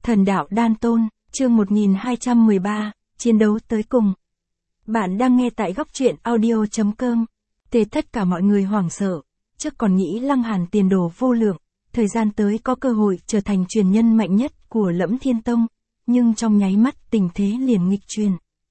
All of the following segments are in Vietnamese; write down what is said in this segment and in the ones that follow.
Thần đạo đan tôn, chương 1213, chiến đấu tới cùng. Bạn đang nghe tại góc truyện audio.com. Tất cả mọi người hoảng sợ, trước còn nghĩ Lăng Hàn tiền đồ vô lượng, thời gian tới có cơ hội trở thành truyền nhân mạnh nhất của Lẫm Thiên Tông, nhưng trong nháy mắt tình thế liền nghịch chuyển.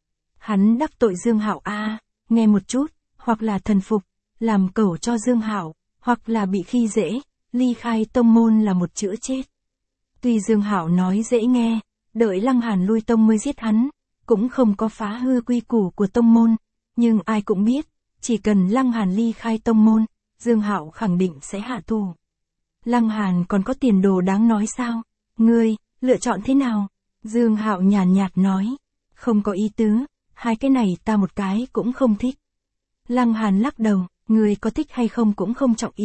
Hắn đắc tội Dương Hạo nghe một chút, hoặc là thần phục, làm cẩu cho Dương Hạo, hoặc là bị khi dễ, ly khai tông môn là một chữ chết. Tuy Dương Hạo nói dễ nghe, đợi Lăng Hàn lui tông mới giết hắn, cũng không có phá hư quy củ của tông môn, nhưng ai cũng biết, chỉ cần Lăng Hàn ly khai tông môn, Dương Hạo khẳng định sẽ hạ thủ. Lăng Hàn còn có tiền đồ đáng nói sao? Ngươi, lựa chọn thế nào? Dương Hạo nhàn nhạt nói, không có ý tứ, hai cái này ta một cái cũng không thích. Lăng Hàn lắc đầu, ngươi có thích hay không cũng không trọng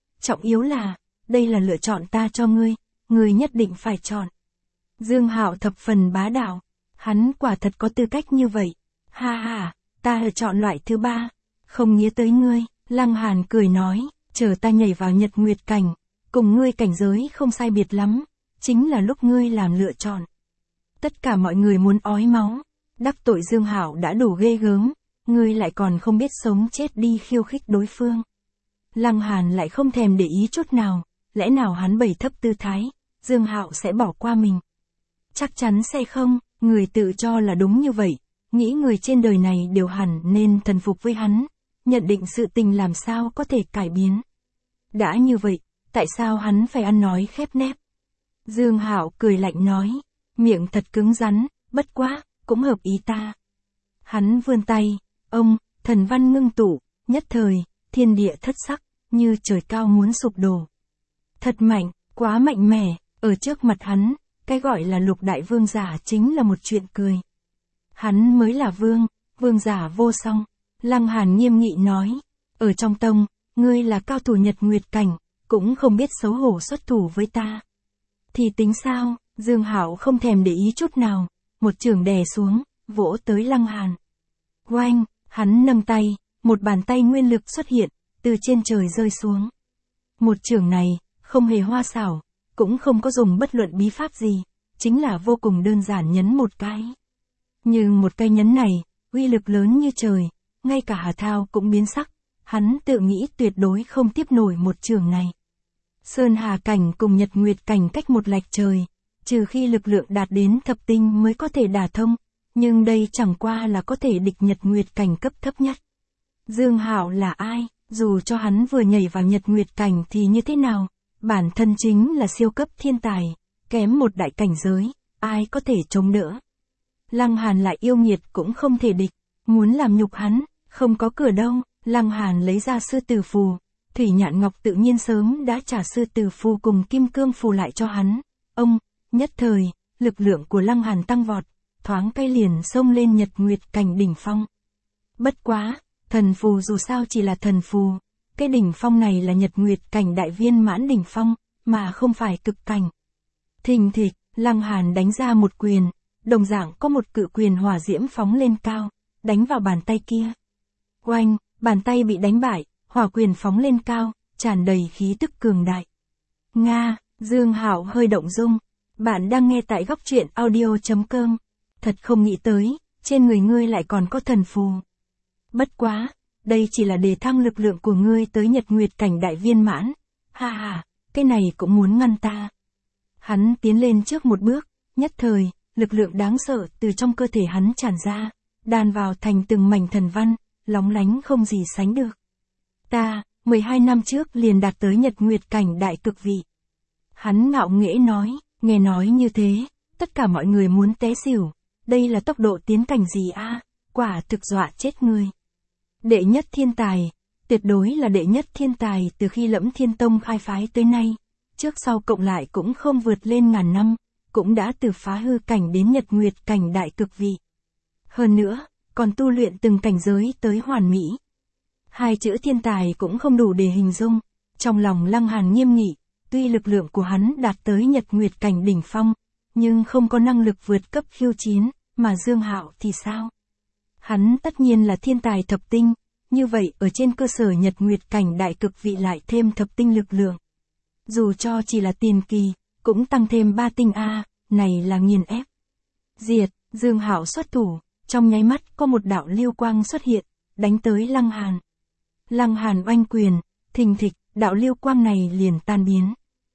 yếu là, đây là lựa chọn ta cho ngươi, ngươi nhất định phải chọn. Dương Hạo thập phần bá đạo, hắn quả thật có tư cách như vậy. Ha ha, ta lựa chọn loại thứ ba, không nghĩa tới ngươi. Lăng Hàn cười nói, chờ ta nhảy vào Nhật Nguyệt cảnh, cùng ngươi cảnh giới không sai biệt lắm, chính là lúc ngươi làm lựa chọn. Tất cả mọi người muốn ói máu, đắc tội Dương Hạo đã đủ ghê gớm, ngươi lại còn không biết sống chết đi khiêu khích đối phương. Lăng Hàn lại không thèm để ý chút nào, lẽ nào hắn bày thấp tư thái, Dương Hạo sẽ bỏ qua mình? Chắc chắn sẽ không, người tự cho là đúng như vậy, nghĩ người trên đời này đều hẳn nên thần phục với hắn, nhận định sự tình làm sao có thể cải biến. Đã như vậy, tại sao hắn phải ăn nói khép nép? Dương Hạo cười lạnh nói, miệng thật cứng rắn, bất quá, cũng hợp ý ta. Hắn vươn tay, thần văn ngưng tụ, nhất thời, thiên địa thất sắc, như trời cao muốn sụp đổ. Thật mạnh, quá mạnh mẽ, ở trước mặt hắn, cái gọi là lục đại vương giả chính là một chuyện cười. Hắn mới là vương giả vô song. Lăng Hàn nghiêm nghị nói, ở trong tông, ngươi là cao thủ Nhật Nguyệt cảnh, cũng không biết xấu hổ xuất thủ với ta. Thì tính sao? Dương Hạo không thèm để ý chút nào, một chưởng đè xuống, vỗ tới Lăng Hàn. Oanh, hắn nâng tay, một bàn tay nguyên lực xuất hiện, từ trên trời rơi xuống. Một chưởng này, không hề hoa xảo, cũng không có dùng bất luận bí pháp gì, chính là vô cùng đơn giản nhấn một cái. Nhưng một cái nhấn này, uy lực lớn như trời, ngay cả Hà Thao cũng biến sắc, hắn tự nghĩ tuyệt đối không tiếp nổi một chưởng này. Sơn Hà cảnh cùng Nhật Nguyệt cảnh cách một lệch trời, trừ khi lực lượng đạt đến thập tinh mới có thể đả thông, nhưng đây chẳng qua là có thể địch Nhật Nguyệt cảnh cấp thấp nhất. Dương Hạo là ai? Dù cho hắn vừa nhảy vào Nhật Nguyệt cảnh thì như thế nào? Bản thân chính là siêu cấp thiên tài, kém một đại cảnh giới, ai có thể chống đỡ? Lăng Hàn lại yêu nghiệt cũng không thể địch, muốn làm nhục hắn, không có cửa đâu. Lăng Hàn lấy ra sư tử phù, Thủy Nhạn Ngọc tự nhiên sớm đã trả sư tử phù cùng kim cương phù lại cho hắn. Nhất thời, lực lượng của Lăng Hàn tăng vọt, thoáng cái liền xông lên Nhật Nguyệt cảnh đỉnh phong. Bất quá, thần phù dù sao chỉ là thần phù, cái đỉnh phong này là Nhật Nguyệt cảnh đại viên mãn đỉnh phong, mà không phải cực cảnh. Thình thịch, Lăng Hàn đánh ra một quyền, đồng dạng có một cự quyền hỏa diễm phóng lên cao, đánh vào bàn tay kia. Oanh, bàn tay bị đánh bại, hỏa quyền phóng lên cao, tràn đầy khí tức cường đại. Nga, Dương Hạo hơi động dung. Bạn đang nghe tại góc truyện audio.com. Thật không nghĩ tới, trên người ngươi lại còn có thần phù. Bất quá, đây chỉ là để thăng lực lượng của ngươi tới Nhật Nguyệt cảnh đại viên mãn. Ha ha, cái này cũng muốn ngăn ta. Hắn tiến lên trước một bước, nhất thời, lực lượng đáng sợ từ trong cơ thể hắn tràn ra, đan vào thành từng mảnh thần văn, lóng lánh không gì sánh được. Ta, 12 năm trước liền đạt tới Nhật Nguyệt cảnh đại cực vị. Hắn ngạo nghễ nói, nghe nói như thế, tất cả mọi người muốn té xỉu, đây là tốc độ tiến cảnh gì quả thực dọa chết người. Đệ nhất thiên tài, tuyệt đối là đệ nhất thiên tài từ khi Lẫm Thiên Tông khai phái tới nay, trước sau cộng lại cũng không vượt lên ngàn năm, cũng đã từ phá hư cảnh đến Nhật Nguyệt cảnh đại cực vị. Hơn nữa, còn tu luyện từng cảnh giới tới hoàn mỹ. Hai chữ thiên tài cũng không đủ để hình dung, trong lòng Lăng Hàn nghiêm nghị, tuy lực lượng của hắn đạt tới Nhật Nguyệt cảnh đỉnh phong, nhưng không có năng lực vượt cấp khiêu chiến, mà Dương Hạo thì sao? Hắn tất nhiên là thiên tài thập tinh, như vậy ở trên cơ sở Nhật Nguyệt cảnh đại cực vị lại thêm thập tinh lực lượng. Dù cho chỉ là tiền kỳ, cũng tăng thêm 3 tinh này là nghiền ép. Diệt, Dương Hạo xuất thủ, trong nháy mắt có một đạo lưu quang xuất hiện, đánh tới Lăng Hàn. Lăng Hàn oanh quyền, thình thịch, đạo lưu quang này liền tan biến.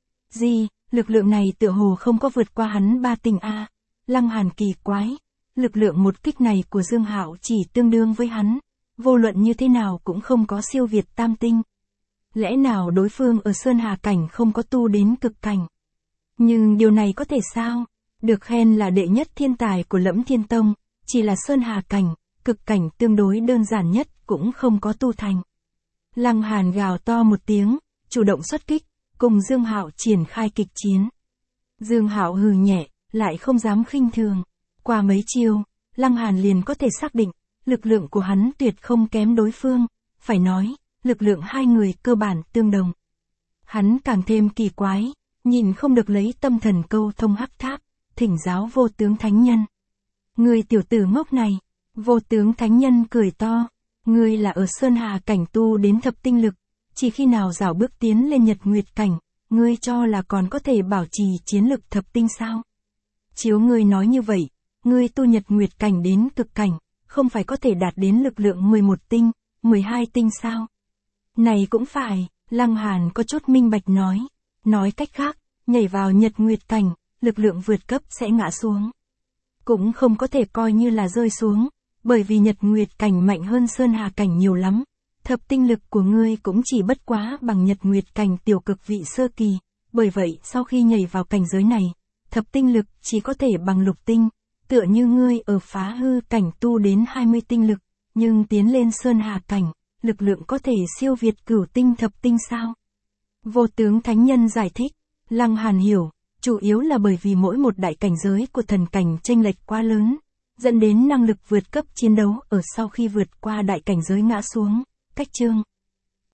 Lực lượng này tựa hồ không có vượt qua hắn 3 tinh a. Lăng Hàn kỳ quái, lực lượng một kích này của Dương Hạo chỉ tương đương với hắn, vô luận như thế nào cũng không có siêu việt tam tinh. Lẽ nào đối phương ở Sơn Hà cảnh không có tu đến cực cảnh? Nhưng điều này có thể sao? Được khen là đệ nhất thiên tài của Lẫm Thiên Tông, chỉ là Sơn Hà cảnh, cực cảnh tương đối đơn giản nhất cũng không có tu thành. Lăng Hàn gào to một tiếng, chủ động xuất kích, cùng Dương Hạo triển khai kịch chiến. Dương Hạo hừ nhẹ, lại không dám khinh thường. Qua mấy chiêu, Lăng Hàn liền có thể xác định, lực lượng của hắn tuyệt không kém đối phương, phải nói, lực lượng hai người cơ bản tương đồng. Hắn càng thêm kỳ quái, nhìn không được lấy tâm thần câu thông hắc tháp, thỉnh giáo Vô Tướng Thánh Nhân. Người tiểu tử ngốc này, Vô Tướng Thánh Nhân cười to, ngươi là ở Sơn Hà cảnh tu đến thập tinh lực, chỉ khi nào rảo bước tiến lên Nhật Nguyệt cảnh, ngươi cho là còn có thể bảo trì chiến lực thập tinh sao? Chiếu ngươi nói như vậy, ngươi tu Nhật Nguyệt cảnh đến cực cảnh, không phải có thể đạt đến lực lượng 11 tinh, 12 tinh sao? Này cũng phải, Lăng Hàn có chút minh bạch nói. Nói cách khác, nhảy vào Nhật Nguyệt cảnh, lực lượng vượt cấp sẽ ngã xuống. Cũng không có thể coi như là rơi xuống, bởi vì Nhật Nguyệt cảnh mạnh hơn Sơn Hà cảnh nhiều lắm. Thập tinh lực của ngươi cũng chỉ bất quá bằng Nhật Nguyệt cảnh tiểu cực vị sơ kỳ, bởi vậy sau khi nhảy vào cảnh giới này, thập tinh lực chỉ có thể bằng lục tinh, tựa như ngươi ở Phá Hư cảnh tu đến 20 tinh lực, nhưng tiến lên Sơn Hà cảnh, lực lượng có thể siêu việt cửu tinh thập tinh sao? Vô Tướng Thánh Nhân giải thích, Lăng Hàn hiểu, chủ yếu là bởi vì mỗi một đại cảnh giới của thần cảnh chênh lệch quá lớn, dẫn đến năng lực vượt cấp chiến đấu ở sau khi vượt qua đại cảnh giới ngã xuống. Cách chương